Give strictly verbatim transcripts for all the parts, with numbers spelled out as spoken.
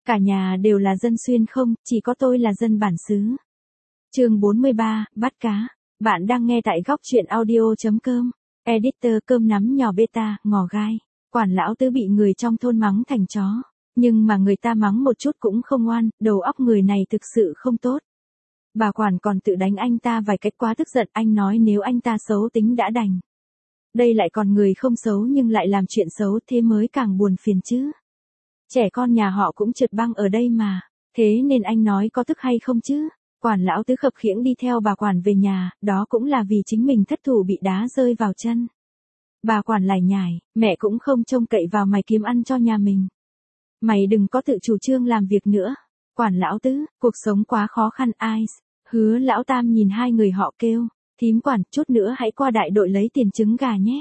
Cả nhà đều là dân xuyên không, chỉ có tôi là dân bản xứ. Chương bốn mươi ba, bắt cá. Bạn đang nghe tại góc truyện audio.com. Editor cơm nắm nhỏ beta, ngò gai. Quản lão Tứ bị người trong thôn mắng thành chó. Nhưng mà người ta mắng một chút cũng không ngoan, đầu óc người này thực sự không tốt. Bà quản còn tự đánh anh ta vài cách, quá tức giận, anh nói nếu anh ta xấu tính đã đành. Đây lại còn người không xấu nhưng lại làm chuyện xấu, thế mới càng buồn phiền chứ. Trẻ con nhà họ cũng trượt băng ở đây mà, thế nên anh nói có tức hay không chứ. Quản lão Tứ khập khiễng đi theo bà quản về nhà, đó cũng là vì chính mình thất thủ bị đá rơi vào chân. Bà quản lải nhải, mẹ cũng không trông cậy vào mày kiếm ăn cho nhà mình. Mày đừng có tự chủ trương làm việc nữa. Quản lão Tứ, cuộc sống quá khó khăn ai. Hứa lão Tam nhìn hai người họ kêu, thím quản, chút nữa hãy qua đại đội lấy tiền trứng gà nhé.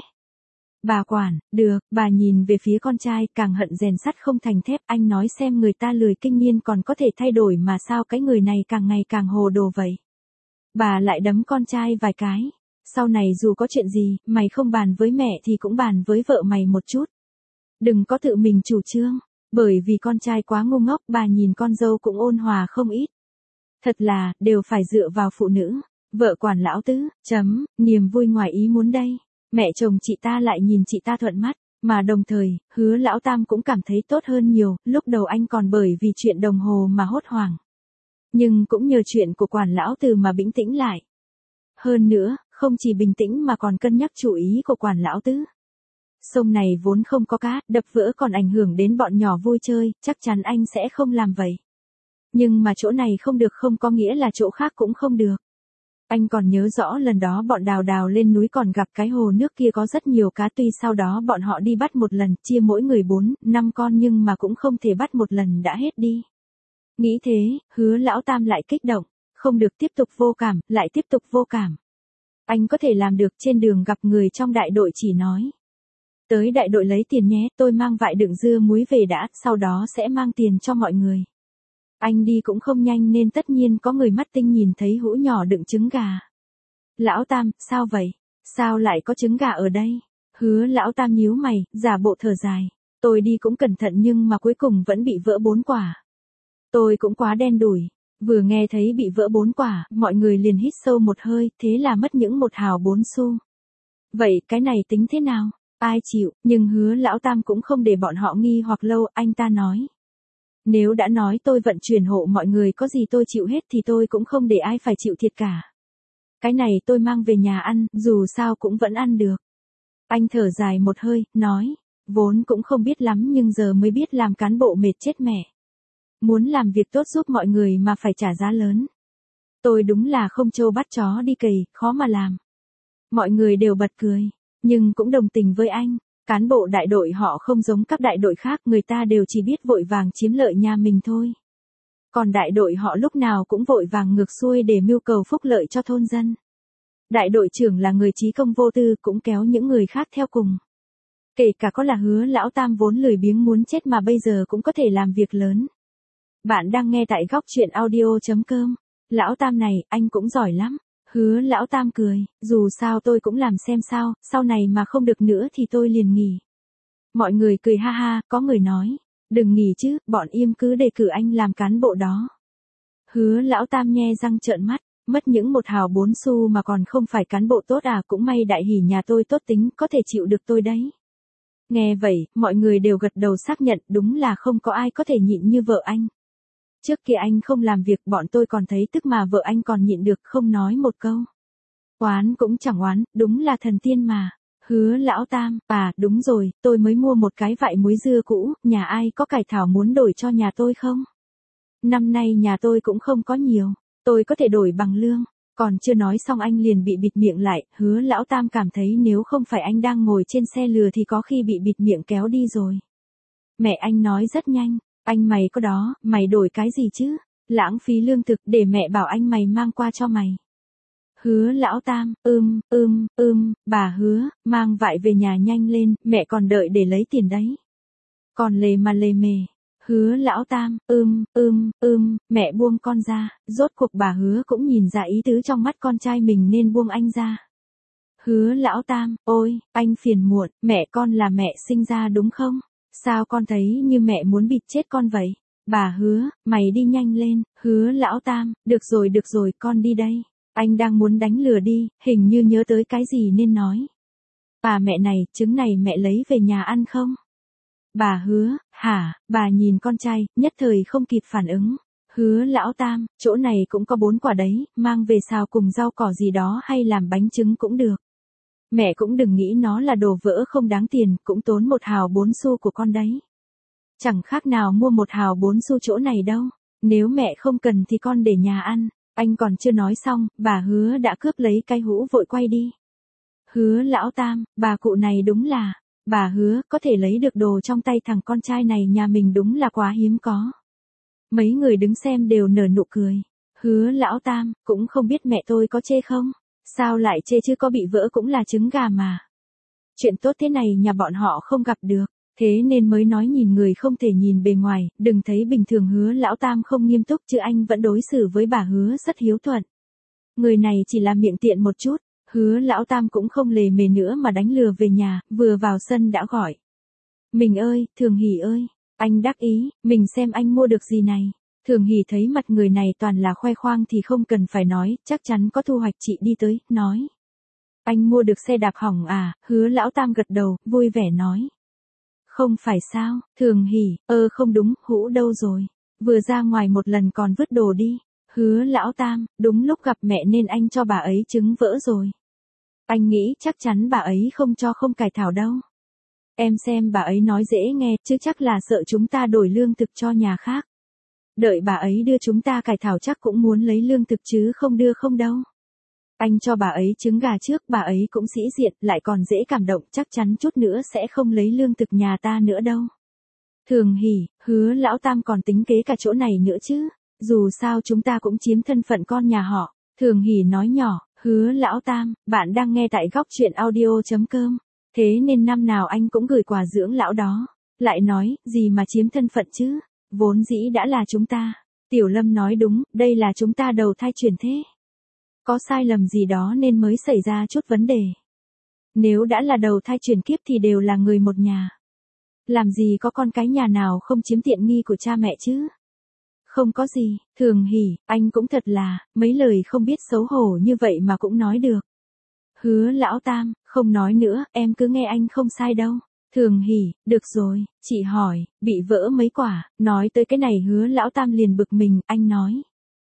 Bà quản, được, bà nhìn về phía con trai, càng hận rèn sắt không thành thép, anh nói xem người ta lười kinh niên còn có thể thay đổi mà sao cái người này càng ngày càng hồ đồ vậy. Bà lại đấm con trai vài cái, sau này dù có chuyện gì, mày không bàn với mẹ thì cũng bàn với vợ mày một chút. Đừng có tự mình chủ trương, bởi vì con trai quá ngu ngốc, bà nhìn con dâu cũng ôn hòa không ít. Thật là, đều phải dựa vào phụ nữ, vợ quản lão Tứ, chấm, niềm vui ngoài ý muốn đây. Mẹ chồng chị ta lại nhìn chị ta thuận mắt, mà đồng thời, Hứa lão Tam cũng cảm thấy tốt hơn nhiều, lúc đầu anh còn bởi vì chuyện đồng hồ mà hốt hoảng. Nhưng cũng nhờ chuyện của quản lão Từ mà bình tĩnh lại. Hơn nữa, không chỉ bình tĩnh mà còn cân nhắc chủ ý của quản lão Tứ. Sông này vốn không có cá, đập vỡ còn ảnh hưởng đến bọn nhỏ vui chơi, chắc chắn anh sẽ không làm vậy. Nhưng mà chỗ này không được không có nghĩa là chỗ khác cũng không được. Anh còn nhớ rõ lần đó bọn đào đào lên núi còn gặp cái hồ nước kia có rất nhiều cá, tuy sau đó bọn họ đi bắt một lần, chia mỗi người bốn, năm con nhưng mà cũng không thể bắt một lần đã hết đi. Nghĩ thế, Hứa lão Tam lại kích động, không được tiếp tục vô cảm, lại tiếp tục vô cảm. Anh có thể làm được, trên đường gặp người trong đại đội chỉ nói. Tới đại đội lấy tiền nhé, tôi mang vại đựng dưa muối về đã, sau đó sẽ mang tiền cho mọi người. Anh đi cũng không nhanh nên tất nhiên có người mắt tinh nhìn thấy hũ nhỏ đựng trứng gà. Lão Tam, sao vậy? Sao lại có trứng gà ở đây? Hứa lão Tam nhíu mày, giả bộ thở dài. Tôi đi cũng cẩn thận nhưng mà cuối cùng vẫn bị vỡ bốn quả. Tôi cũng quá đen đủi. Vừa nghe thấy bị vỡ bốn quả, mọi người liền hít sâu một hơi, thế là mất những một hào bốn xu. Vậy cái này tính thế nào? Ai chịu? Nhưng Hứa lão Tam cũng không để bọn họ nghi hoặc lâu, anh ta nói. Nếu đã nói tôi vận chuyển hộ mọi người có gì tôi chịu hết thì tôi cũng không để ai phải chịu thiệt cả. Cái này tôi mang về nhà ăn, dù sao cũng vẫn ăn được. Anh thở dài một hơi, nói, vốn cũng không biết lắm nhưng giờ mới biết làm cán bộ mệt chết mẹ. Muốn làm việc tốt giúp mọi người mà phải trả giá lớn. Tôi đúng là không trâu bắt chó đi cày, khó mà làm. Mọi người đều bật cười, nhưng cũng đồng tình với anh. Cán bộ đại đội họ không giống các đại đội khác, người ta đều chỉ biết vội vàng chiếm lợi nhà mình thôi. Còn đại đội họ lúc nào cũng vội vàng ngược xuôi để mưu cầu phúc lợi cho thôn dân. Đại đội trưởng là người trí công vô tư cũng kéo những người khác theo cùng. Kể cả có là Hứa lão Tam vốn lười biếng muốn chết mà bây giờ cũng có thể làm việc lớn. Bạn đang nghe tại góc truyện audio.com. Lão Tam này, anh cũng giỏi lắm. Hứa lão Tam cười, dù sao tôi cũng làm xem sao, sau này mà không được nữa thì tôi liền nghỉ. Mọi người cười ha ha, có người nói, đừng nghỉ chứ, bọn im cứ đề cử anh làm cán bộ đó. Hứa lão Tam nhe răng trợn mắt, mất những một hào bốn xu mà còn không phải cán bộ tốt à, cũng may đại hỉ nhà tôi tốt tính, có thể chịu được tôi đấy. Nghe vậy, mọi người đều gật đầu xác nhận, đúng là không có ai có thể nhịn như vợ anh. Trước kia anh không làm việc bọn tôi còn thấy tức mà vợ anh còn nhịn được không nói một câu. Oán cũng chẳng oán, đúng là thần tiên mà. Hứa lão Tam, à đúng rồi, tôi mới mua một cái vại muối dưa cũ, nhà ai có cải thảo muốn đổi cho nhà tôi không? Năm nay nhà tôi cũng không có nhiều, tôi có thể đổi bằng lương. Còn chưa nói xong anh liền bị bịt miệng lại, Hứa lão Tam cảm thấy nếu không phải anh đang ngồi trên xe lừa thì có khi bị bịt miệng kéo đi rồi. Mẹ anh nói rất nhanh. Anh mày có đó, mày đổi cái gì chứ? Lãng phí lương thực, để mẹ bảo anh mày mang qua cho mày. Hứa lão Tam, ưm, ưm, ưm, bà Hứa, mang vại về nhà nhanh lên, mẹ còn đợi để lấy tiền đấy. Còn lề mà lề mề. Hứa lão Tam, ưm, ưm, ưm, mẹ buông con ra, rốt cuộc bà Hứa cũng nhìn ra ý tứ trong mắt con trai mình nên buông anh ra. Hứa lão Tam, ôi, anh phiền muộn, mẹ con là mẹ sinh ra đúng không? Sao con thấy như mẹ muốn bịt chết con vậy? Bà Hứa, mày đi nhanh lên, Hứa lão tam, được rồi được rồi con đi đây. Anh đang muốn đánh lừa đi, hình như nhớ tới cái gì nên nói. Bà mẹ này, trứng này mẹ lấy về nhà ăn không? Bà Hứa, hả, bà nhìn con trai, nhất thời không kịp phản ứng. Hứa lão tam, chỗ này cũng có bốn quả đấy, mang về xào cùng rau cỏ gì đó hay làm bánh trứng cũng được. Mẹ cũng đừng nghĩ nó là đồ vỡ không đáng tiền, cũng tốn một hào bốn xu của con đấy. Chẳng khác nào mua một hào bốn xu chỗ này đâu. Nếu mẹ không cần thì con để nhà ăn. Anh còn chưa nói xong, bà Hứa đã cướp lấy cái hũ vội quay đi. Hứa lão tam, bà cụ này đúng là, bà Hứa có thể lấy được đồ trong tay thằng con trai này nhà mình đúng là quá hiếm có. Mấy người đứng xem đều nở nụ cười. Hứa lão tam, cũng không biết mẹ tôi có chê không? Sao lại chê chứ, có bị vỡ cũng là trứng gà mà. Chuyện tốt thế này nhà bọn họ không gặp được. Thế nên mới nói nhìn người không thể nhìn bề ngoài, đừng thấy bình thường Hứa lão tam không nghiêm túc chứ anh vẫn đối xử với bà Hứa rất hiếu thuận. Người này chỉ là miệng tiện một chút, Hứa lão tam cũng không lề mề nữa mà đánh lừa về nhà, vừa vào sân đã gọi. Mình ơi, Thường Hỷ ơi, anh đắc ý, mình xem anh mua được gì này. Thường Hỷ thấy mặt người này toàn là khoe khoang thì không cần phải nói, chắc chắn có thu hoạch, chị đi tới, nói. Anh mua được xe đạp hỏng à? Hứa lão tam gật đầu, vui vẻ nói. Không phải sao, Thường Hỷ, ơ không đúng, hũ đâu rồi? Vừa ra ngoài một lần còn vứt đồ đi. Hứa lão tam, đúng lúc gặp mẹ nên anh cho bà ấy trứng vỡ rồi. Anh nghĩ chắc chắn bà ấy không cho không cải thảo đâu. Em xem bà ấy nói dễ nghe, chứ chắc là sợ chúng ta đổi lương thực cho nhà khác. Đợi bà ấy đưa chúng ta cải thảo chắc cũng muốn lấy lương thực chứ không đưa không đâu. Anh cho bà ấy trứng gà trước, bà ấy cũng sĩ diện, lại còn dễ cảm động, chắc chắn chút nữa sẽ không lấy lương thực nhà ta nữa đâu. Thường Hỷ, Hứa lão tam còn tính kế cả chỗ này nữa chứ, dù sao chúng ta cũng chiếm thân phận con nhà họ. Thường Hỷ nói nhỏ, Hứa lão tam, bạn đang nghe tại góc truyện audio chấm com, thế nên năm nào anh cũng gửi quà dưỡng lão đó. Lại nói, gì mà chiếm thân phận chứ, vốn dĩ đã là chúng ta. Tiểu Lâm nói đúng, đây là chúng ta đầu thai chuyển thế. Có sai lầm gì đó nên mới xảy ra chút vấn đề. Nếu đã là đầu thai chuyển kiếp thì đều là người một nhà. Làm gì có con cái nhà nào không chiếm tiện nghi của cha mẹ chứ? Không có gì, Thường Hỷ, anh cũng thật là, mấy lời không biết xấu hổ như vậy mà cũng nói được. Hứa lão tam, không nói nữa, em cứ nghe anh không sai đâu. Thường Hỷ, được rồi, chị hỏi, bị vỡ mấy quả, nói tới cái này Hứa lão tam liền bực mình, anh nói.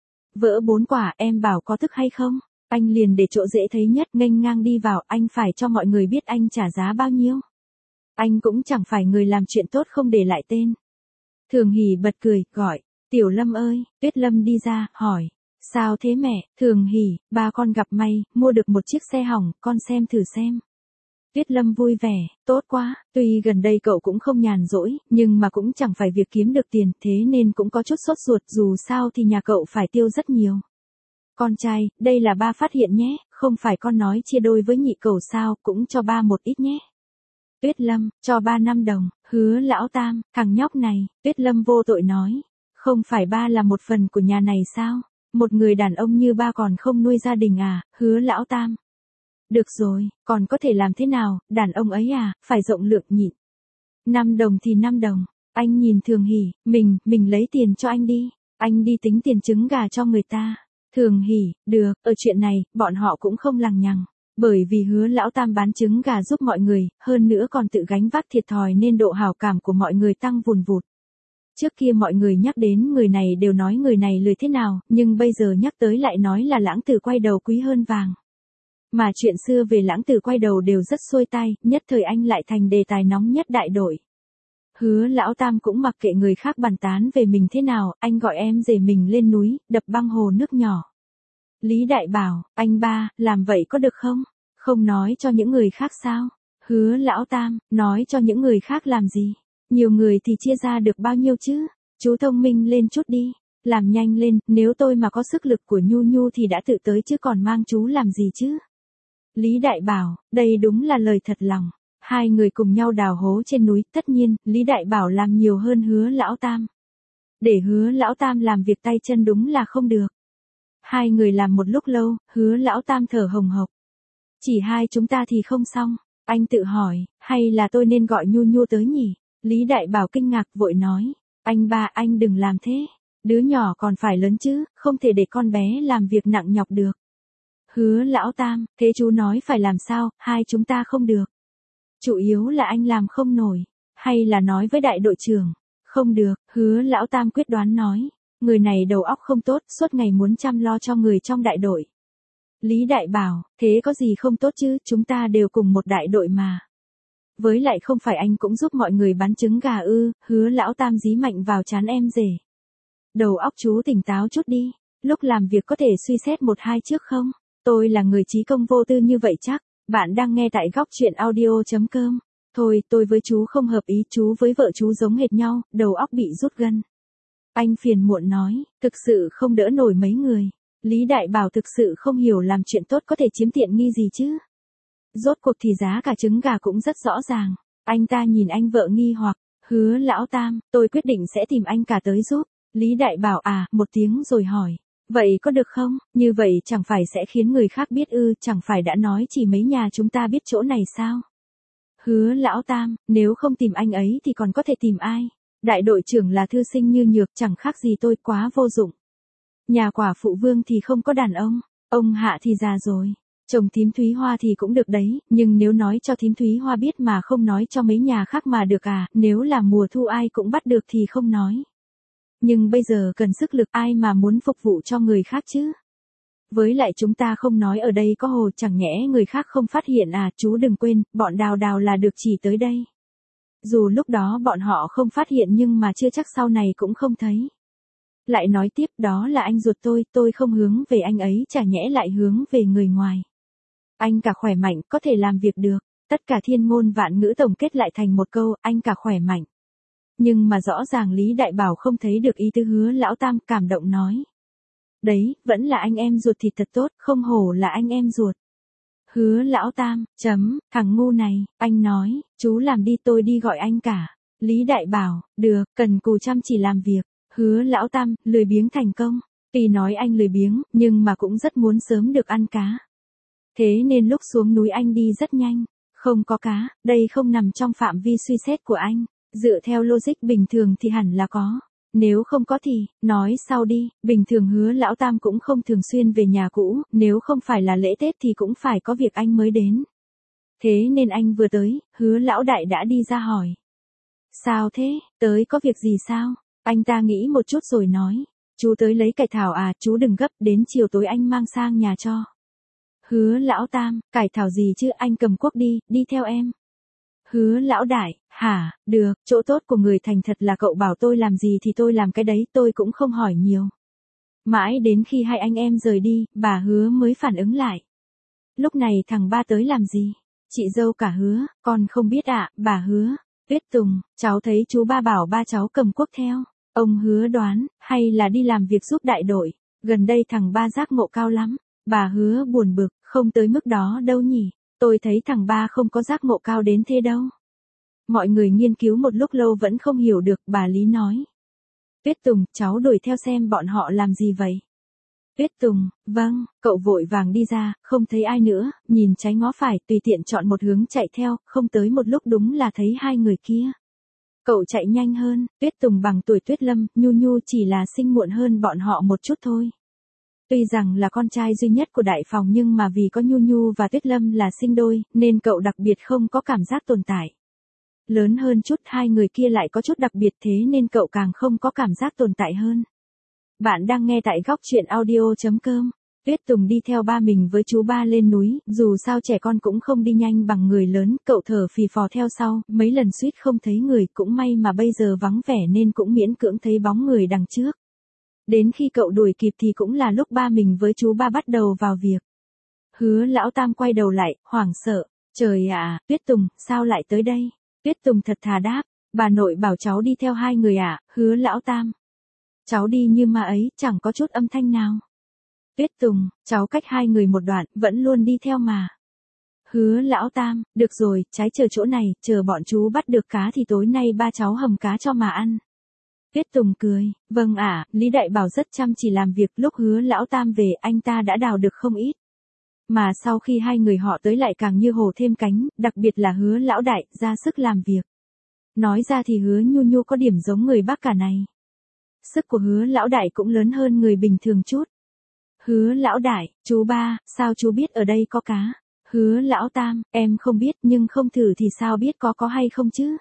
Vỡ bốn quả, em bảo có tức hay không? Anh liền để chỗ dễ thấy nhất nghênh ngang đi vào, anh phải cho mọi người biết anh trả giá bao nhiêu. Anh cũng chẳng phải người làm chuyện tốt không để lại tên. Thường Hỷ bật cười, gọi, Tiểu Lâm ơi, Tuyết Lâm đi ra, hỏi. Sao thế mẹ? Thường Hỷ, ba con gặp may, mua được một chiếc xe hỏng, con xem thử xem. Tuyết Lâm vui vẻ, tốt quá, tuy gần đây cậu cũng không nhàn rỗi, nhưng mà cũng chẳng phải việc kiếm được tiền, thế nên cũng có chút sốt ruột, dù sao thì nhà cậu phải tiêu rất nhiều. Con trai, đây là ba phát hiện nhé, không phải con nói chia đôi với nhị cậu sao, cũng cho ba một ít nhé. Tuyết Lâm, cho ba năm đồng, Hứa lão tam, thằng nhóc này, Tuyết Lâm vô tội nói. Không phải ba là một phần của nhà này sao? Một người đàn ông như ba còn không nuôi gia đình à? Hứa lão tam. Được rồi, còn có thể làm thế nào, đàn ông ấy à, phải rộng lượng nhịn. Năm đồng thì năm đồng, anh nhìn Thường Hỷ, mình, mình lấy tiền cho anh đi, anh đi tính tiền trứng gà cho người ta. Thường Hỷ, được, ở chuyện này, bọn họ cũng không lằng nhằng, bởi vì Hứa lão tam bán trứng gà giúp mọi người, hơn nữa còn tự gánh vác thiệt thòi nên độ hảo cảm của mọi người tăng vùn vụt. Trước kia mọi người nhắc đến người này đều nói người này lười thế nào, nhưng bây giờ nhắc tới lại nói là lãng tử quay đầu quý hơn vàng. Mà chuyện xưa về lãng tử quay đầu đều rất xuôi tai, nhất thời anh lại thành đề tài nóng nhất đại đội. Hứa lão tam cũng mặc kệ người khác bàn tán về mình thế nào, anh gọi em rể mình lên núi, đập băng hồ nước nhỏ. Lý Đại bảo, anh ba, làm vậy có được không? Không nói cho những người khác sao? Hứa lão tam, nói cho những người khác làm gì? Nhiều người thì chia ra được bao nhiêu chứ? Chú thông minh lên chút đi. Làm nhanh lên, nếu tôi mà có sức lực của Nhu Nhu thì đã tự tới chứ còn mang chú làm gì chứ? Lý Đại bảo, đây đúng là lời thật lòng. Hai người cùng nhau đào hố trên núi, tất nhiên, Lý Đại bảo làm nhiều hơn Hứa lão tam. Để Hứa lão tam làm việc tay chân đúng là không được. Hai người làm một lúc lâu, Hứa lão tam thở hồng hộc. Chỉ hai chúng ta thì không xong. Anh tự hỏi, hay là tôi nên gọi Nhu Nhu tới nhỉ? Lý Đại bảo kinh ngạc vội nói. Anh ba, anh đừng làm thế. Đứa nhỏ còn phải lớn chứ, không thể để con bé làm việc nặng nhọc được. Hứa Lão Tam, thế chú nói phải làm sao, hai chúng ta không được. Chủ yếu là anh làm không nổi. Hay là nói với đại đội trưởng. Không được, Hứa Lão Tam quyết đoán nói. Người này đầu óc không tốt, suốt ngày muốn chăm lo cho người trong đại đội. Lý Đại bảo, thế có gì không tốt chứ, chúng ta đều cùng một đại đội mà. Với lại không phải anh cũng giúp mọi người bán trứng gà ư, Hứa Lão Tam dí mạnh vào trán em rể. Đầu óc chú tỉnh táo chút đi, lúc làm việc có thể suy xét một hai trước không? Tôi là người trí công vô tư như vậy chắc, bạn đang nghe tại góc chuyện audio.com. Thôi, tôi với chú không hợp ý, chú với vợ chú giống hệt nhau, đầu óc bị rút gân. Anh phiền muộn nói, thực sự không đỡ nổi mấy người. Lý Đại bảo thực sự không hiểu làm chuyện tốt có thể chiếm tiện nghi gì chứ. Rốt cuộc thì giá cả trứng gà cũng rất rõ ràng. Anh ta nhìn anh vợ nghi hoặc, Hứa Lão Tam, tôi quyết định sẽ tìm anh cả tới giúp. Lý Đại bảo à, một tiếng rồi hỏi. Vậy có được không? Như vậy chẳng phải sẽ khiến người khác biết ư, chẳng phải đã nói chỉ mấy nhà chúng ta biết chỗ này sao? Hứa Lão Tam, nếu không tìm anh ấy thì còn có thể tìm ai? Đại đội trưởng là thư sinh như nhược, chẳng khác gì tôi, quá vô dụng. Nhà quả phụ Vương thì không có đàn ông, ông Hạ thì già rồi. Chồng thím Thúy Hoa thì cũng được đấy, nhưng nếu nói cho thím Thúy Hoa biết mà không nói cho mấy nhà khác mà được à, nếu là mùa thu ai cũng bắt được thì không nói. Nhưng bây giờ cần sức lực, ai mà muốn phục vụ cho người khác chứ? Với lại chúng ta không nói ở đây có hồ, chẳng nhẽ người khác không phát hiện à, chú đừng quên, bọn Đào Đào là được chỉ tới đây. Dù lúc đó bọn họ không phát hiện nhưng mà chưa chắc sau này cũng không thấy. Lại nói tiếp, đó là anh ruột tôi, tôi không hướng về anh ấy, chả nhẽ lại hướng về người ngoài. Anh cả khỏe mạnh, có thể làm việc được. Tất cả thiên ngôn vạn ngữ tổng kết lại thành một câu, anh cả khỏe mạnh. Nhưng mà rõ ràng Lý Đại bảo không thấy được ý tứ. Hứa Lão Tam cảm động nói. Đấy, vẫn là anh em ruột thì thật tốt, không hổ là anh em ruột. Hứa Lão Tam, chấm, thằng ngu này, anh nói, chú làm đi tôi đi gọi anh cả. Lý Đại bảo, được, cần cù chăm chỉ làm việc. Hứa Lão Tam, lười biếng thành công. Tuy nói anh lười biếng, nhưng mà cũng rất muốn sớm được ăn cá. Thế nên lúc xuống núi anh đi rất nhanh. Không có cá, đây không nằm trong phạm vi suy xét của anh. Dựa theo logic bình thường thì hẳn là có. Nếu không có thì, nói sau đi, bình thường Hứa Lão Tam cũng không thường xuyên về nhà cũ, nếu không phải là lễ Tết thì cũng phải có việc anh mới đến. Thế nên anh vừa tới, Hứa Lão Đại đã đi ra hỏi. Sao thế, tới có việc gì sao? Anh ta nghĩ một chút rồi nói. Chú tới lấy cải thảo à, chú đừng gấp, đến chiều tối anh mang sang nhà cho. Hứa Lão Tam, cải thảo gì chứ, anh cầm cuốc đi, đi theo em. Hứa Lão Đại, hả, được, chỗ tốt của người thành thật là cậu bảo tôi làm gì thì tôi làm cái đấy, tôi cũng không hỏi nhiều. Mãi đến khi hai anh em rời đi, bà Hứa mới phản ứng lại. Lúc này thằng ba tới làm gì? Chị dâu cả Hứa, con không biết ạ, à, bà Hứa. Tuyết Tùng, cháu thấy chú ba bảo ba cháu cầm cuốc theo. Ông Hứa đoán, hay là đi làm việc giúp đại đội. Gần đây thằng ba giác ngộ cao lắm. Bà Hứa buồn bực, không tới mức đó đâu nhỉ. Tôi thấy thằng ba không có giác ngộ cao đến thế đâu. Mọi người nghiên cứu một lúc lâu vẫn không hiểu được, bà Lý nói. Tuyết Tùng, cháu đuổi theo xem bọn họ làm gì vậy. Tuyết Tùng, vâng, cậu vội vàng đi ra, không thấy ai nữa, nhìn trái ngó phải, tùy tiện chọn một hướng chạy theo, không tới một lúc đúng là thấy hai người kia. Cậu chạy nhanh hơn, Tuyết Tùng bằng tuổi Tuyết Lâm, Nhu Nhu chỉ là sinh muộn hơn bọn họ một chút thôi. Tuy rằng là con trai duy nhất của đại phòng nhưng mà vì có Nhu Nhu và Tuyết Lâm là sinh đôi, nên cậu đặc biệt không có cảm giác tồn tại. Lớn hơn chút hai người kia lại có chút đặc biệt thế nên cậu càng không có cảm giác tồn tại hơn. Bạn đang nghe tại góc chuyện audio.com. Tuyết Tùng đi theo ba mình với chú ba lên núi, dù sao trẻ con cũng không đi nhanh bằng người lớn, cậu thở phì phò theo sau, mấy lần suýt không thấy người, cũng may mà bây giờ vắng vẻ nên cũng miễn cưỡng thấy bóng người đằng trước. Đến khi cậu đuổi kịp thì cũng là lúc ba mình với chú ba bắt đầu vào việc. Hứa Lão Tam quay đầu lại, hoảng sợ, trời ạ, Tuyết Tùng, sao lại tới đây? Tuyết Tùng thật thà đáp, bà nội bảo cháu đi theo hai người ạ, à? Hứa Lão Tam. Cháu đi như ma ấy, chẳng có chút âm thanh nào. Tuyết Tùng, cháu cách hai người một đoạn, vẫn luôn đi theo mà. Hứa Lão Tam, được rồi, trái chờ chỗ này, chờ bọn chú bắt được cá thì tối nay ba cháu hầm cá cho mà ăn. Tuyết Tùng cười, vâng ạ, à, Lý Đại bảo rất chăm chỉ làm việc, lúc Hứa Lão Tam về anh ta đã đào được không ít. Mà sau khi hai người họ tới lại càng như hổ thêm cánh, đặc biệt là Hứa Lão Đại, ra sức làm việc. Nói ra thì Hứa Nhu Nhu có điểm giống người Bắc cả này. Sức của Hứa lão đại cũng lớn hơn người bình thường chút. Hứa lão đại, chú ba, sao chú biết ở đây có cá? Hứa lão tam, em không biết nhưng không thử thì sao biết có có hay không chứ?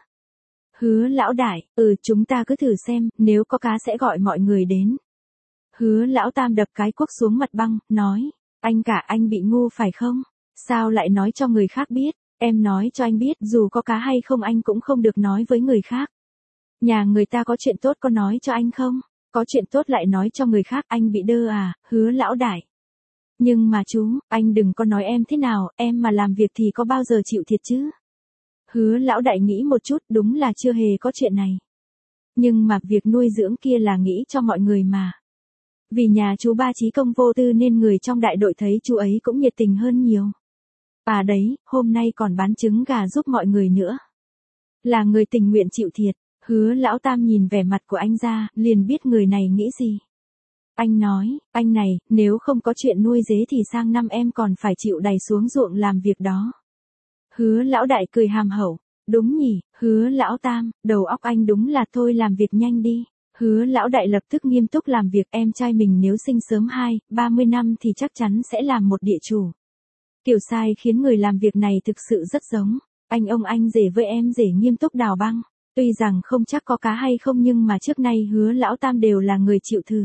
Hứa lão đại, ừ chúng ta cứ thử xem, nếu có cá sẽ gọi mọi người đến. Hứa lão tam đập cái cuốc xuống mặt băng, nói, anh cả anh bị ngu phải không? Sao lại nói cho người khác biết? Em nói cho anh biết dù có cá hay không anh cũng không được nói với người khác. Nhà người ta có chuyện tốt có nói cho anh không? Có chuyện tốt lại nói cho người khác anh bị đơ à, Hứa lão đại. Nhưng mà chú, anh đừng có nói em thế nào, em mà làm việc thì có bao giờ chịu thiệt chứ? Hứa lão đại nghĩ một chút, đúng là chưa hề có chuyện này. Nhưng mà việc nuôi dưỡng kia là nghĩ cho mọi người mà. Vì nhà chú ba chí công vô tư nên người trong đại đội thấy chú ấy cũng nhiệt tình hơn nhiều. À đấy, hôm nay còn bán trứng gà giúp mọi người nữa. Là người tình nguyện chịu thiệt. Hứa lão tam nhìn vẻ mặt của anh ra, liền biết người này nghĩ gì. Anh nói, anh này, nếu không có chuyện nuôi dế thì sang năm em còn phải chịu đày xuống ruộng làm việc đó. Hứa lão đại cười hàm hậu, đúng nhỉ, Hứa lão tam, đầu óc anh đúng là thôi làm việc nhanh đi. Hứa lão đại lập tức nghiêm túc làm việc, em trai mình nếu sinh sớm hai, ba mươi năm thì chắc chắn sẽ làm một địa chủ. Kiểu sai khiến người làm việc này thực sự rất giống, anh ông anh rể với em rể nghiêm túc đào băng. Tuy rằng không chắc có cá hay không nhưng mà trước nay Hứa lão tam đều là người chịu thử.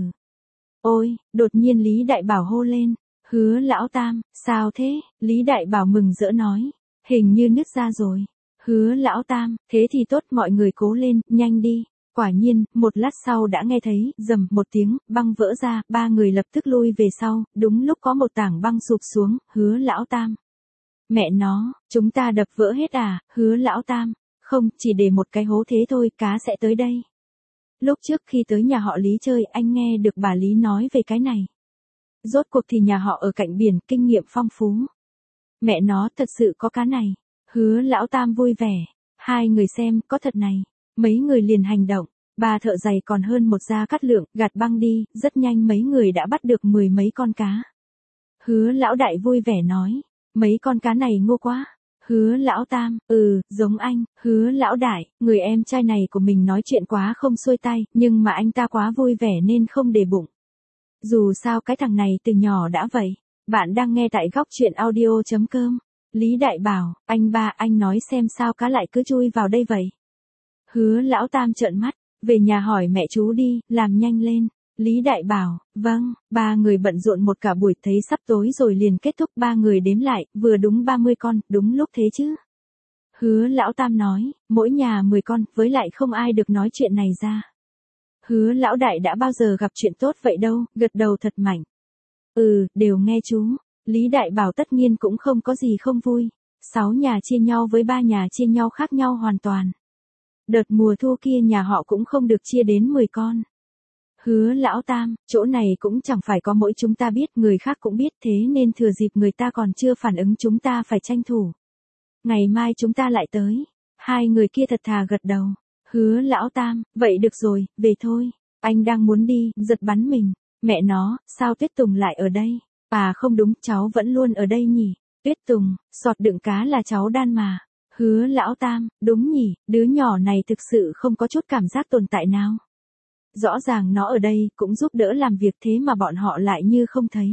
Ôi, đột nhiên Lý Đại Bảo hô lên, Hứa lão tam, sao thế? Lý Đại Bảo mừng rỡ nói, hình như nứt ra rồi. Hứa lão tam, thế thì tốt mọi người cố lên, nhanh đi. Quả nhiên, một lát sau đã nghe thấy, rầm một tiếng, băng vỡ ra, ba người lập tức lui về sau, đúng lúc có một tảng băng sụp xuống, Hứa lão tam. Mẹ nó, chúng ta đập vỡ hết à, Hứa lão tam. Không, chỉ để một cái hố thế thôi, cá sẽ tới đây. Lúc trước khi tới nhà họ Lý chơi, anh nghe được bà Lý nói về cái này. Rốt cuộc thì nhà họ ở cạnh biển, kinh nghiệm phong phú. Mẹ nó thật sự có cá này. Hứa lão tam vui vẻ. Hai người xem, có thật này. Mấy người liền hành động. Ba thợ giày còn hơn một gia cát lượng, gạt băng đi, rất nhanh mấy người đã bắt được mười mấy con cá. Hứa lão đại vui vẻ nói, mấy con cá này ngô quá. Hứa lão tam, ừ, giống anh, Hứa lão đại, người em trai này của mình nói chuyện quá không xuôi tay, nhưng mà anh ta quá vui vẻ nên không để bụng. Dù sao cái thằng này từ nhỏ đã vậy. Bạn đang nghe tại góc truyện audio chấm com. Lý Đại bảo, anh ba anh nói xem sao cá lại cứ chui vào đây vậy. Hứa lão tam trợn mắt, về nhà hỏi mẹ chú đi, làm nhanh lên. Lý Đại bảo, vâng, ba người bận rộn một cả buổi thấy sắp tối rồi liền kết thúc ba người đếm lại, vừa đúng ba mươi con, đúng lúc thế chứ. Hứa lão tam nói, mỗi nhà mười con, với lại không ai được nói chuyện này ra. Hứa lão đại đã bao giờ gặp chuyện tốt vậy đâu, gật đầu thật mạnh. Ừ, đều nghe chú. Lý Đại bảo tất nhiên cũng không có gì không vui. Sáu nhà chia nhau với ba nhà chia nhau khác nhau hoàn toàn. Đợt mùa thu kia nhà họ cũng không được chia đến mười con. Hứa lão tam, chỗ này cũng chẳng phải có mỗi chúng ta biết, người khác cũng biết, thế nên thừa dịp người ta còn chưa phản ứng chúng ta phải tranh thủ. Ngày mai chúng ta lại tới. Hai người kia thật thà gật đầu. Hứa lão tam, vậy được rồi, về thôi. Anh đang muốn đi, giật bắn mình. Mẹ nó, sao Tuyết Tùng lại ở đây? À không đúng, cháu vẫn luôn ở đây nhỉ. Tuyết Tùng, sọt đựng cá là cháu đan mà. Hứa lão tam, đúng nhỉ, đứa nhỏ này thực sự không có chút cảm giác tồn tại nào. Rõ ràng nó ở đây, cũng giúp đỡ làm việc thế mà bọn họ lại như không thấy.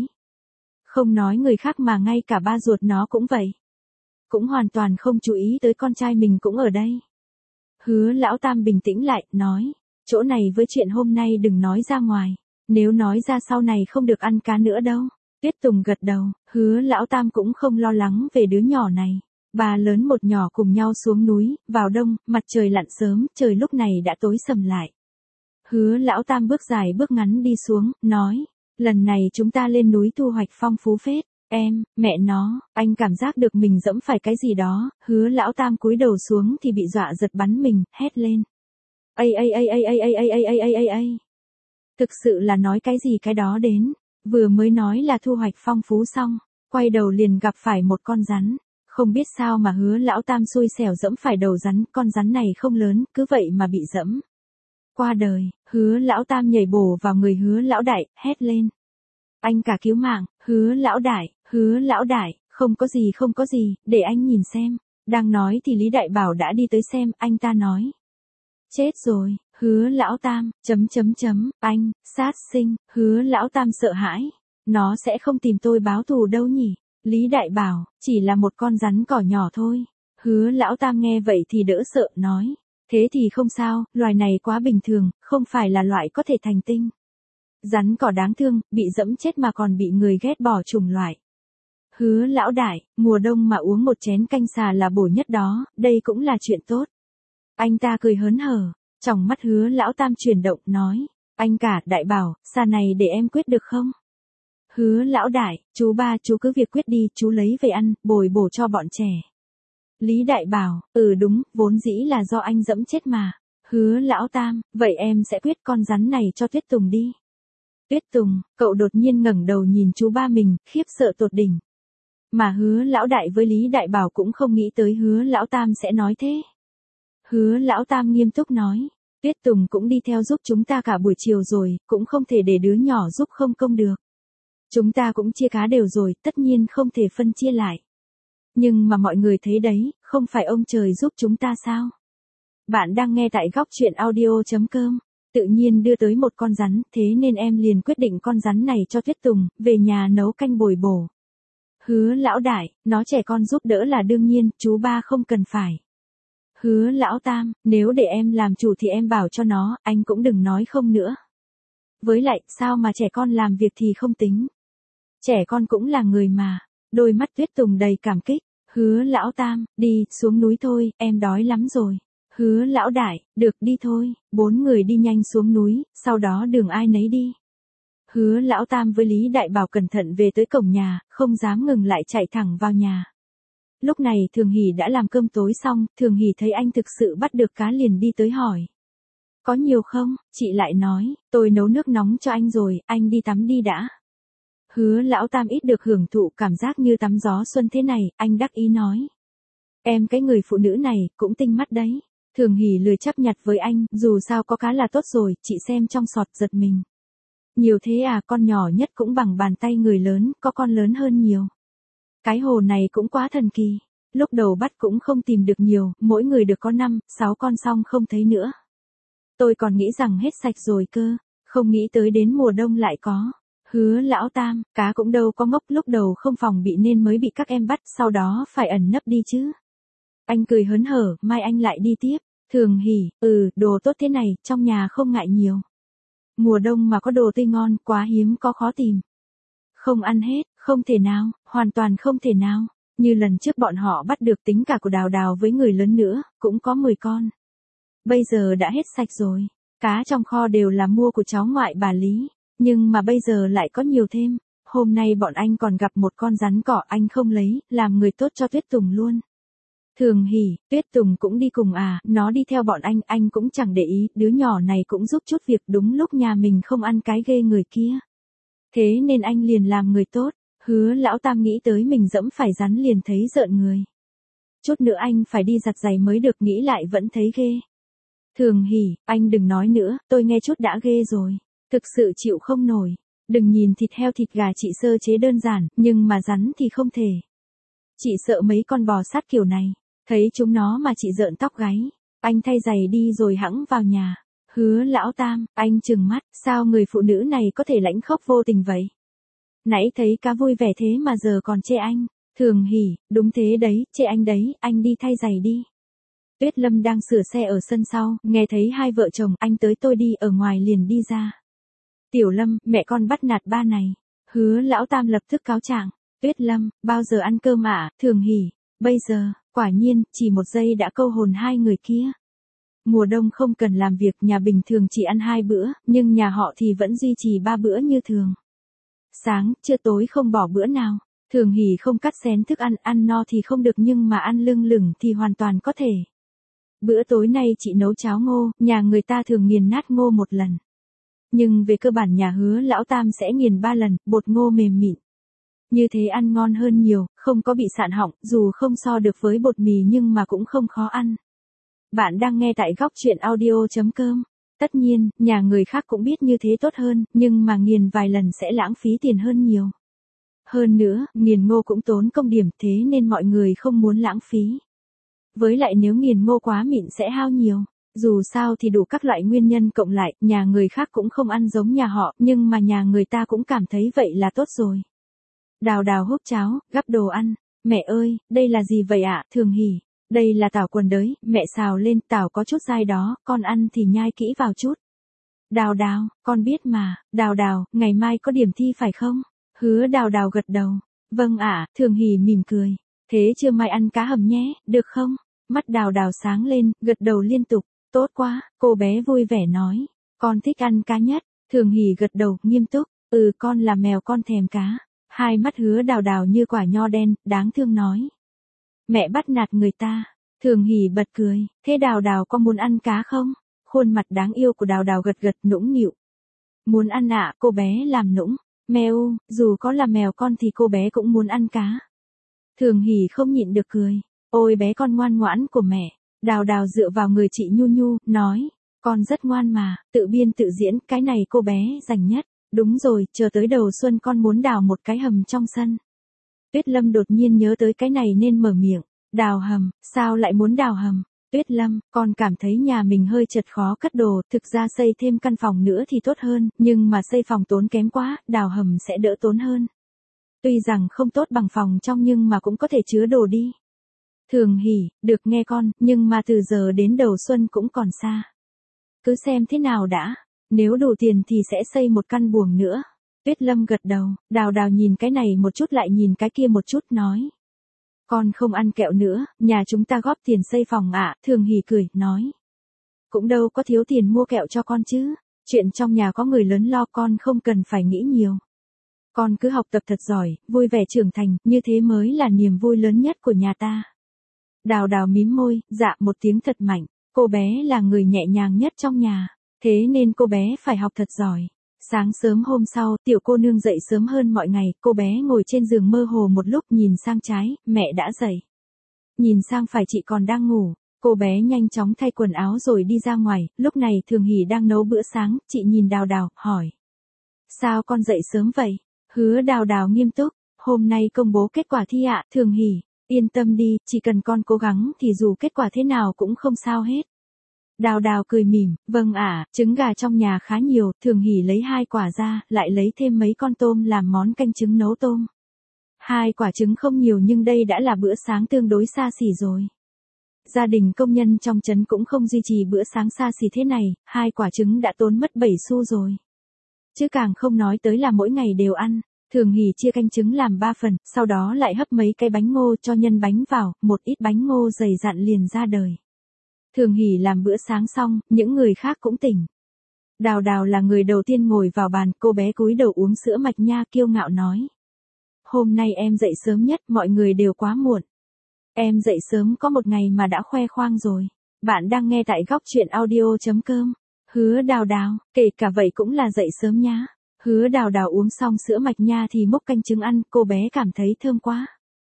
Không nói người khác mà ngay cả ba ruột nó cũng vậy. Cũng hoàn toàn không chú ý tới con trai mình cũng ở đây. Hứa lão tam bình tĩnh lại, nói, chỗ này với chuyện hôm nay đừng nói ra ngoài. Nếu nói ra sau này không được ăn cá nữa đâu. Tuyết Tùng gật đầu, hứa lão tam cũng không lo lắng về đứa nhỏ này. Bà lớn một nhỏ cùng nhau xuống núi, vào đông, mặt trời lặn sớm, trời lúc này đã tối sầm lại. Hứa lão tam bước dài bước ngắn đi xuống, nói, lần này chúng ta lên núi thu hoạch phong phú phết. Em, mẹ nó, anh cảm giác được mình dẫm phải cái gì đó, hứa lão tam cúi đầu xuống thì bị dọa giật bắn mình, hét lên. Ây ây ây ây ây ây ây ây ây ây ây ây. Thực sự là nói cái gì cái đó đến, vừa mới nói là thu hoạch phong phú xong, quay đầu liền gặp phải một con rắn. Không biết sao mà hứa lão tam xui xẻo dẫm phải đầu rắn, con rắn này không lớn, cứ vậy mà bị dẫm. Qua đời, hứa lão tam nhảy bổ vào người hứa lão đại, hét lên. Anh cả cứu mạng, hứa lão đại, hứa lão đại, không có gì không có gì, để anh nhìn xem. Đang nói thì Lý Đại Bảo đã đi tới xem, anh ta nói. Chết rồi, Hứa Lão Tam, chấm chấm chấm, anh, sát sinh, Hứa Lão Tam sợ hãi. Nó sẽ không tìm tôi báo thù đâu nhỉ? Lý Đại bảo, chỉ là một con rắn cỏ nhỏ thôi. Hứa Lão Tam nghe vậy thì đỡ sợ, nói. Thế thì không sao, loài này quá bình thường, không phải là loại có thể thành tinh. Rắn cỏ đáng thương, bị dẫm chết mà còn bị người ghét bỏ chủng loại. Hứa Lão Đại, mùa đông mà uống một chén canh xà là bổ nhất đó, đây cũng là chuyện tốt. Anh ta cười hớn hở, tròng mắt Hứa Lão Tam chuyển động, nói. Anh cả, Đại bảo, xà này để em quyết được không? Hứa Lão Đại, chú ba chú cứ việc quyết đi, chú lấy về ăn, bồi bổ cho bọn trẻ. Lý Đại bảo, ừ đúng, vốn dĩ là do anh dẫm chết mà. Hứa Lão Tam, vậy em sẽ quyết con rắn này cho Tuyết Tùng đi. Tuyết Tùng, cậu đột nhiên ngẩng đầu nhìn chú ba mình, khiếp sợ tột đỉnh. Mà Hứa Lão Đại với Lý Đại bảo cũng không nghĩ tới Hứa Lão Tam sẽ nói thế. Hứa Lão Tam nghiêm túc nói, Tuyết Tùng cũng đi theo giúp chúng ta cả buổi chiều rồi, cũng không thể để đứa nhỏ giúp không công được. Chúng ta cũng chia cá đều rồi, tất nhiên không thể phân chia lại. Nhưng mà mọi người thấy đấy, không phải ông trời giúp chúng ta sao? Bạn đang nghe tại góc truyện audio chấm com. Tự nhiên đưa tới một con rắn, thế nên em liền quyết định con rắn này cho Tuyết Tùng, về nhà nấu canh bồi bổ. Hứa Lão Đại, nó trẻ con giúp đỡ là đương nhiên, chú ba không cần phải. Hứa Lão Tam, nếu để em làm chủ thì em bảo cho nó, anh cũng đừng nói không nữa. Với lại, sao mà trẻ con làm việc thì không tính. Trẻ con cũng là người mà. Đôi mắt Tuyết Tùng đầy cảm kích. Hứa Lão Tam, đi, xuống núi thôi, em đói lắm rồi. Hứa Lão Đại, được đi thôi. Bốn người đi nhanh xuống núi, sau đó đường ai nấy đi. Hứa Lão Tam với Lý Đại bảo cẩn thận về tới cổng nhà, không dám ngừng lại chạy thẳng vào nhà. Lúc này Thường Hỷ đã làm cơm tối xong, Thường Hỷ thấy anh thực sự bắt được cá liền đi tới hỏi. Có nhiều không? Chị lại nói, tôi nấu nước nóng cho anh rồi, anh đi tắm đi đã. Hứa Lão Tam ít được hưởng thụ cảm giác như tắm gió xuân thế này, anh đắc ý nói. Em cái người phụ nữ này, cũng tinh mắt đấy. Thường Hỷ lười chấp nhặt với anh, dù sao có cá là tốt rồi, chị xem trong sọt giật mình. Nhiều thế à, con nhỏ nhất cũng bằng bàn tay người lớn, có con lớn hơn nhiều. Cái hồ này cũng quá thần kỳ. Lúc đầu bắt cũng không tìm được nhiều, mỗi người được có năm, sáu con xong không thấy nữa. Tôi còn nghĩ rằng hết sạch rồi cơ, không nghĩ tới đến mùa đông lại có. Hứa Lão Tam, cá cũng đâu có ngốc, lúc đầu không phòng bị nên mới bị các em bắt, sau đó phải ẩn nấp đi chứ. Anh cười hớn hở, mai anh lại đi tiếp. Thường Hỷ, ừ, đồ tốt thế này, trong nhà không ngại nhiều. Mùa đông mà có đồ tươi ngon, quá hiếm có khó tìm. Không ăn hết, không thể nào, hoàn toàn không thể nào. Như lần trước bọn họ bắt được tính cả của Đào Đào với người lớn nữa, cũng có mười con. Bây giờ đã hết sạch rồi. Cá trong kho đều là mua của cháu ngoại bà Lý. Nhưng mà bây giờ lại có nhiều thêm. Hôm nay bọn anh còn gặp một con rắn cỏ, anh không lấy, làm người tốt cho Tuyết Tùng luôn. Thường Hỷ, Tuyết Tùng cũng đi cùng à, nó đi theo bọn anh, anh cũng chẳng để ý, đứa nhỏ này cũng giúp chút việc đúng lúc nhà mình không ăn cái ghê người kia. Thế nên anh liền làm người tốt. Hứa Lão Tam nghĩ tới mình dẫm phải rắn liền thấy rợn người. Chút nữa anh phải đi giặt giày mới được, nghĩ lại vẫn thấy ghê. Thường Hỷ, anh đừng nói nữa, tôi nghe chút đã ghê rồi. Thực sự chịu không nổi. Đừng nhìn thịt heo thịt gà chị sơ chế đơn giản, nhưng mà rắn thì không thể. Chị sợ mấy con bò sát kiểu này. Thấy chúng nó mà chị rợn tóc gáy. Anh thay giày đi rồi hẵng vào nhà. Hứa Lão Tam, anh trừng mắt, sao người phụ nữ này có thể lãnh khốc vô tình vậy? Nãy thấy cá vui vẻ thế mà giờ còn chê anh. Thường Hỷ, đúng thế đấy, chê anh đấy, anh đi thay giày đi. Tuyết Lâm đang sửa xe ở sân sau, nghe thấy hai vợ chồng, anh tới tôi đi, ở ngoài liền đi ra. Tiểu Lâm, mẹ con bắt nạt ba này. Hứa Lão Tam lập tức cáo trạng. Tuyết Lâm, bao giờ ăn cơm ạ? Thường Hỷ, bây giờ, quả nhiên, chỉ một giây đã câu hồn hai người kia. Mùa đông không cần làm việc, nhà bình thường chỉ ăn hai bữa, nhưng nhà họ thì vẫn duy trì ba bữa như thường. Sáng, trưa tối không bỏ bữa nào. Thường Hỷ không cắt xén thức ăn, ăn no thì không được nhưng mà ăn lưng lửng thì hoàn toàn có thể. Bữa tối nay chị nấu cháo ngô, nhà người ta thường nghiền nát ngô một lần. Nhưng về cơ bản nhà Hứa Lão Tam sẽ nghiền ba lần, bột ngô mềm mịn. Như thế ăn ngon hơn nhiều, không có bị sạn họng, dù không so được với bột mì nhưng mà cũng không khó ăn. Bạn đang nghe tại góc truyện audio chấm com. Tất nhiên, nhà người khác cũng biết như thế tốt hơn, nhưng mà nghiền vài lần sẽ lãng phí tiền hơn nhiều. Hơn nữa, nghiền ngô cũng tốn công điểm, thế nên mọi người không muốn lãng phí. Với lại nếu nghiền ngô quá mịn sẽ hao nhiều. Dù sao thì đủ các loại nguyên nhân cộng lại, nhà người khác cũng không ăn giống nhà họ, nhưng mà nhà người ta cũng cảm thấy vậy là tốt rồi. Đào Đào húp cháo, gắp đồ ăn. Mẹ ơi, đây là gì vậy ạ? Thường Hỷ. Đây là tảo quần đới, mẹ xào lên, tảo có chút dai đó, con ăn thì nhai kỹ vào chút. Đào Đào, con biết mà. Đào Đào, ngày mai có điểm thi phải không? Hứa Đào Đào gật đầu. Vâng ạ, Thường Hỷ mỉm cười. Thế trưa mai ăn cá hầm nhé, được không? Mắt Đào Đào sáng lên, gật đầu liên tục. Tốt quá, cô bé vui vẻ nói. Con thích ăn cá nhất. Thường Hỷ gật đầu, nghiêm túc. Ừ, con là mèo con thèm cá. Hai mắt Hứa Đào Đào như quả nho đen, đáng thương nói. Mẹ bắt nạt người ta. Thường Hỷ bật cười. Thế Đào Đào có muốn ăn cá không? Khuôn mặt đáng yêu của Đào Đào gật gật nũng nịu. Muốn ăn ạ, cô bé làm nũng. Mèo, dù có là mèo con thì cô bé cũng muốn ăn cá. Thường Hỷ không nhịn được cười. Ôi bé con ngoan ngoãn của mẹ. Đào Đào dựa vào người chị Nhu Nhu, nói. Con rất ngoan mà, tự biên tự diễn, cái này cô bé dành nhất. Đúng rồi, chờ tới đầu xuân con muốn đào một cái hầm trong sân. Tuyết Lâm đột nhiên nhớ tới cái này nên mở miệng. Đào hầm, sao lại muốn đào hầm? Tuyết Lâm, con cảm thấy nhà mình hơi chật khó cất đồ, thực ra xây thêm căn phòng nữa thì tốt hơn, nhưng mà xây phòng tốn kém quá, đào hầm sẽ đỡ tốn hơn. Tuy rằng không tốt bằng phòng trong nhưng mà cũng có thể chứa đồ đi. Thường Hỷ, được nghe con, nhưng mà từ giờ đến đầu xuân cũng còn xa. Cứ xem thế nào đã, nếu đủ tiền thì sẽ xây một căn buồng nữa. Tuyết Lâm gật đầu, Đào Đào nhìn cái này một chút lại nhìn cái kia một chút nói. Con không ăn kẹo nữa, nhà chúng ta góp tiền xây phòng ạ, Thường Hỷ cười, nói. Cũng đâu có thiếu tiền mua kẹo cho con chứ, chuyện trong nhà có người lớn lo con không cần phải nghĩ nhiều. Con cứ học tập thật giỏi, vui vẻ trưởng thành, như thế mới là niềm vui lớn nhất của nhà ta. Đào Đào mím môi, dạ một tiếng thật mạnh, cô bé là người nhẹ nhàng nhất trong nhà, thế nên cô bé phải học thật giỏi. Sáng sớm hôm sau, tiểu cô nương dậy sớm hơn mọi ngày, cô bé ngồi trên giường mơ hồ một lúc nhìn sang trái, mẹ đã dậy. Nhìn sang phải chị còn đang ngủ, cô bé nhanh chóng thay quần áo rồi đi ra ngoài, lúc này Thường Hỷ đang nấu bữa sáng, chị nhìn Đào Đào, hỏi. Sao con dậy sớm vậy? Hứa Đào Đào nghiêm túc, hôm nay công bố kết quả thi ạ, Thường Hỷ, yên tâm đi, chỉ cần con cố gắng thì dù kết quả thế nào cũng không sao hết. Đào Đào cười mỉm, vâng ạ, trứng gà trong nhà khá nhiều, Thường Hỷ lấy hai quả ra, lại lấy thêm mấy con tôm làm món canh trứng nấu tôm. Hai quả trứng không nhiều nhưng đây đã là bữa sáng tương đối xa xỉ rồi. Gia đình công nhân trong trấn cũng không duy trì bữa sáng xa xỉ thế này, hai quả trứng đã tốn mất bảy xu rồi. Chứ càng không nói tới là mỗi ngày đều ăn. Thường Hỷ chia canh trứng làm ba phần, sau đó lại hấp mấy cái bánh ngô cho nhân bánh vào, một ít bánh ngô dày dặn liền ra đời. Thường Hỷ làm bữa sáng xong, những người khác cũng tỉnh. Đào Đào là người đầu tiên ngồi vào bàn, cô bé cúi đầu uống sữa mạch nha kiêu ngạo nói. Hôm nay em dậy sớm nhất, mọi người đều quá muộn. Em dậy sớm có một ngày mà đã khoe khoang rồi. Bạn đang nghe tại góc truyện audio chấm com. Hứa Đào Đào, kể cả vậy cũng là dậy sớm nhá. Hứa Đào Đào uống xong sữa mạch nha thì múc canh trứng ăn, cô bé cảm thấy thơm quá.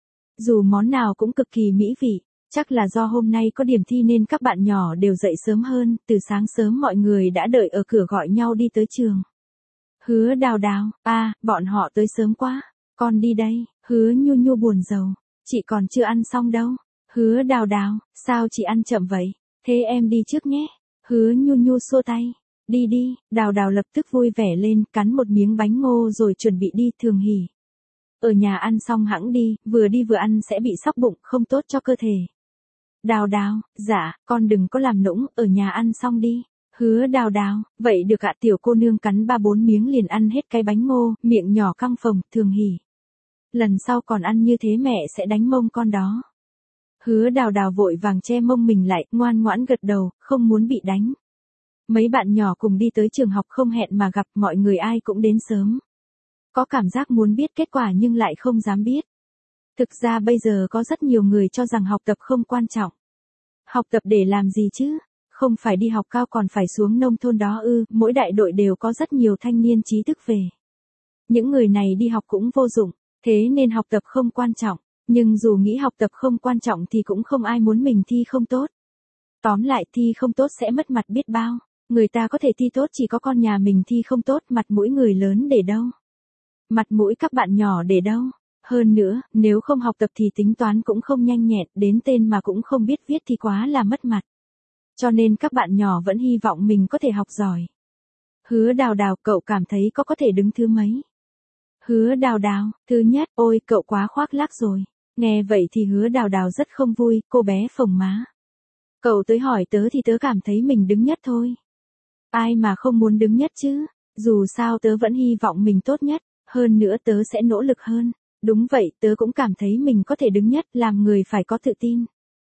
Dù món nào cũng cực kỳ mỹ vị, chắc là do hôm nay có điểm thi nên các bạn nhỏ đều dậy sớm hơn, từ sáng sớm mọi người đã đợi ở cửa gọi nhau đi tới trường. Hứa Đào Đào, à, bọn họ tới sớm quá, con đi đây. Hứa Nhu Nhu buồn rầu, chị còn chưa ăn xong đâu. Hứa Đào Đào, sao chị ăn chậm vậy? Thế em đi trước nhé. Hứa Nhu Nhu xua tay. Đi đi, Đào Đào lập tức vui vẻ lên, cắn một miếng bánh ngô rồi chuẩn bị đi. Thường Hỷ. Ở nhà ăn xong hẵng đi, vừa đi vừa ăn sẽ bị sóc bụng, không tốt cho cơ thể. Đào Đào, dạ, con đừng có làm nũng, ở nhà ăn xong đi. Hứa Đào Đào, vậy được ạ. Tiểu cô nương cắn ba bốn miếng liền ăn hết cái bánh ngô, miệng nhỏ căng phồng. Thường Hỷ. Lần sau còn ăn như thế mẹ sẽ đánh mông con đó. Hứa Đào Đào vội vàng che mông mình lại, ngoan ngoãn gật đầu, không muốn bị đánh. Mấy bạn nhỏ cùng đi tới trường học không hẹn mà gặp, mọi người ai cũng đến sớm. Có cảm giác muốn biết kết quả nhưng lại không dám biết. Thực ra bây giờ có rất nhiều người cho rằng học tập không quan trọng. Học tập để làm gì chứ? Không phải đi học cao còn phải xuống nông thôn đó ư, mỗi đại đội đều có rất nhiều thanh niên trí thức về. Những người này đi học cũng vô dụng, thế nên học tập không quan trọng. Nhưng dù nghĩ học tập không quan trọng thì cũng không ai muốn mình thi không tốt. Tóm lại thi không tốt sẽ mất mặt biết bao. Người ta có thể thi tốt chỉ có con nhà mình thi không tốt, mặt mũi người lớn để đâu? Mặt mũi các bạn nhỏ để đâu? Hơn nữa, nếu không học tập thì tính toán cũng không nhanh nhẹn, đến tên mà cũng không biết viết thì quá là mất mặt. Cho nên các bạn nhỏ vẫn hy vọng mình có thể học giỏi. Hứa Đào Đào, cậu cảm thấy có có thể đứng thứ mấy? Hứa Đào Đào, thứ nhất, ôi cậu quá khoác lác rồi. Nghe vậy thì Hứa Đào Đào rất không vui, cô bé phồng má. Cậu tới hỏi tớ thì tớ cảm thấy mình đứng nhất thôi. Ai mà không muốn đứng nhất chứ, dù sao tớ vẫn hy vọng mình tốt nhất, hơn nữa tớ sẽ nỗ lực hơn. Đúng vậy, tớ cũng cảm thấy mình có thể đứng nhất, làm người phải có tự tin.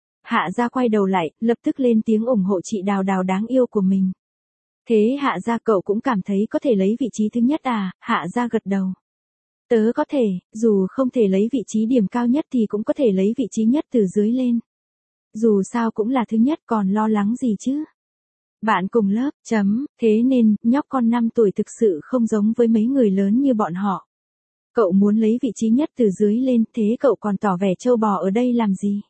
Hạ Gia quay đầu lại, lập tức lên tiếng ủng hộ chị Đào Đào đáng yêu của mình. Thế Hạ Gia cậu cũng cảm thấy có thể lấy vị trí thứ nhất à? Hạ Gia gật đầu. Tớ có thể, dù không thể lấy vị trí điểm cao nhất thì cũng có thể lấy vị trí nhất từ dưới lên. Dù sao cũng là thứ nhất, còn lo lắng gì chứ? Bạn cùng lớp, chấm, thế nên, nhóc con năm tuổi thực sự không giống với mấy người lớn như bọn họ. Cậu muốn lấy vị trí nhất từ dưới lên, thế cậu còn tỏ vẻ trâu bò ở đây làm gì?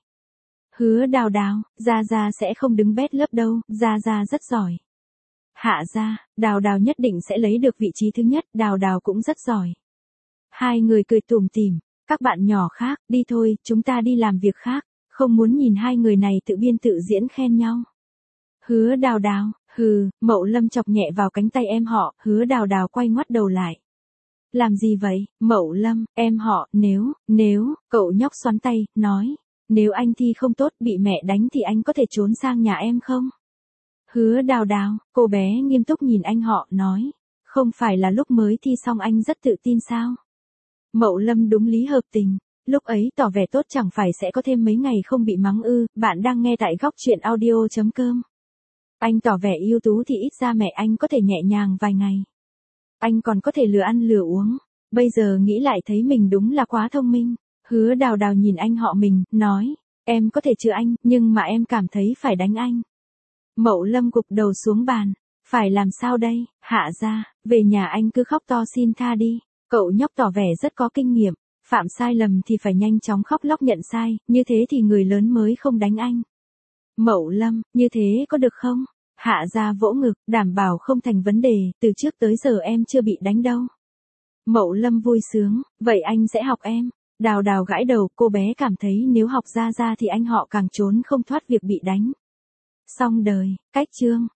Hứa Đào Đào, Gia Gia sẽ không đứng bét lớp đâu, Gia Gia rất giỏi. Hạ Gia, Đào Đào nhất định sẽ lấy được vị trí thứ nhất, Đào Đào cũng rất giỏi. Hai người cười tủm tỉm, các bạn nhỏ khác, đi thôi, chúng ta đi làm việc khác, không muốn nhìn hai người này tự biên tự diễn khen nhau. Hứa Đào Đào, hừ, Mậu Lâm chọc nhẹ vào cánh tay em họ, Hứa Đào Đào quay ngoắt đầu lại. Làm gì vậy, Mậu Lâm, em họ, nếu, nếu, cậu nhóc xoắn tay, nói, nếu anh thi không tốt bị mẹ đánh thì anh có thể trốn sang nhà em không? Hứa Đào Đào, cô bé nghiêm túc nhìn anh họ, nói, không phải là lúc mới thi xong anh rất tự tin sao? Mậu Lâm đúng lý hợp tình, lúc ấy tỏ vẻ tốt chẳng phải sẽ có thêm mấy ngày không bị mắng ư? Bạn đang nghe tại góc truyện audio chấm com. Anh tỏ vẻ ưu tú thì ít ra mẹ anh có thể nhẹ nhàng vài ngày. Anh còn có thể lừa ăn lừa uống, bây giờ nghĩ lại thấy mình đúng là quá thông minh. Hứa Đào Đào nhìn anh họ mình, nói, em có thể chữa anh, nhưng mà em cảm thấy phải đánh anh. Mậu Lâm gục đầu xuống bàn, phải làm sao đây? Hạ Gia, về nhà anh cứ khóc to xin tha đi. Cậu nhóc tỏ vẻ rất có kinh nghiệm, phạm sai lầm thì phải nhanh chóng khóc lóc nhận sai, như thế thì người lớn mới không đánh anh. Mậu Lâm, như thế có được không? Hạ Gia vỗ ngực, đảm bảo không thành vấn đề, từ trước tới giờ em chưa bị đánh đâu. Mậu Lâm vui sướng, vậy anh sẽ học em. Đào Đào gãi đầu, cô bé cảm thấy nếu học Gia Gia thì anh họ càng trốn không thoát việc bị đánh. Xong đời, cách chương.